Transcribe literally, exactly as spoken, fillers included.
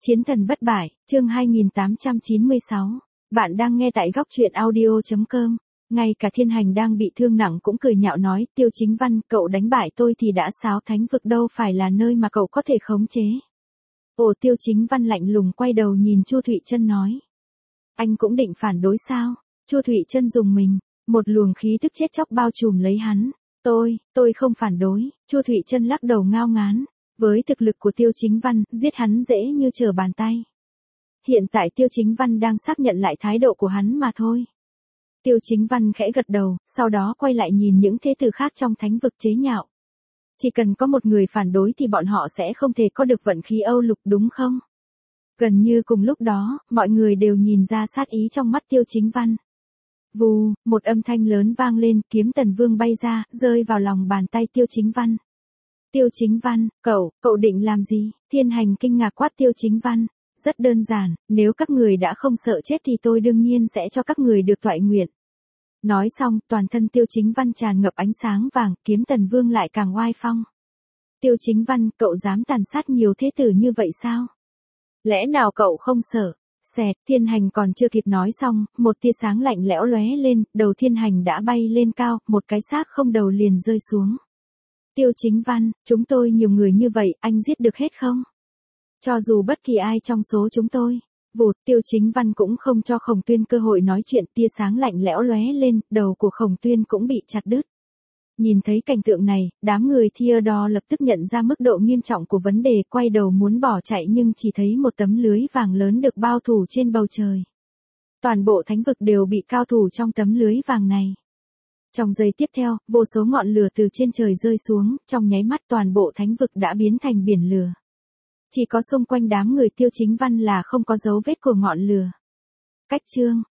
Chiến thần bất bại, chương hai nghìn tám trăm chín mươi sáu. Bạn đang nghe tại góc truyện audio chấm com. Ngay cả Thiên Hành đang bị thương nặng cũng cười nhạo nói, Tiêu Chính Văn, cậu đánh bại tôi thì đã sao, thánh vực đâu phải là nơi mà cậu có thể khống chế. Ồ, Tiêu Chính Văn lạnh lùng quay đầu nhìn Chu Thụy Trân nói. Anh cũng định phản đối sao? Chu Thụy Trân dùng mình, một luồng khí tức chết chóc bao trùm lấy hắn. Tôi, tôi không phản đối. Chu Thụy Trân lắc đầu ngao ngán. Với thực lực của Tiêu Chính Văn, giết hắn dễ như trở bàn tay. Hiện tại Tiêu Chính Văn đang xác nhận lại thái độ của hắn mà thôi. Tiêu Chính Văn khẽ gật đầu, sau đó quay lại nhìn những thế tử khác trong thánh vực chế nhạo. Chỉ cần có một người phản đối thì bọn họ sẽ không thể có được vận khí Âu Lục đúng không? Gần như cùng lúc đó, mọi người đều nhìn ra sát ý trong mắt Tiêu Chính Văn. Vù, một âm thanh lớn vang lên, kiếm Tần Vương bay ra, rơi vào lòng bàn tay Tiêu Chính Văn. Tiêu Chính Văn, cậu, cậu định làm gì? Thiên Hành kinh ngạc quát Tiêu Chính Văn. Rất đơn giản, nếu các người đã không sợ chết thì tôi đương nhiên sẽ cho các người được toại nguyện. Nói xong, toàn thân Tiêu Chính Văn tràn ngập ánh sáng vàng, kiếm Tần Vương lại càng oai phong. Tiêu Chính Văn, cậu dám tàn sát nhiều thế tử như vậy sao? Lẽ nào cậu không sợ? Xẹt, Thiên Hành còn chưa kịp nói xong, một tia sáng lạnh lẽo lóe lên, đầu Thiên Hành đã bay lên cao, một cái xác không đầu liền rơi xuống. Tiêu Chính Văn, chúng tôi nhiều người như vậy, anh giết được hết không? Cho dù bất kỳ ai trong số chúng tôi. Vụt, Tiêu Chính Văn cũng không cho Khổng Tuyên cơ hội nói chuyện, tia sáng lạnh lẽo lóe lên, đầu của Khổng Tuyên cũng bị chặt đứt. Nhìn thấy cảnh tượng này, đám người Theodore lập tức nhận ra mức độ nghiêm trọng của vấn đề, quay đầu muốn bỏ chạy nhưng chỉ thấy một tấm lưới vàng lớn được bao phủ trên bầu trời. Toàn bộ thánh vực đều bị cao thủ trong tấm lưới vàng này. Trong giây tiếp theo, vô số ngọn lửa từ trên trời rơi xuống, trong nháy mắt toàn bộ thánh vực đã biến thành biển lửa. Chỉ có xung quanh đám người Tiêu Chính Văn là không có dấu vết của ngọn lửa. Cách chương,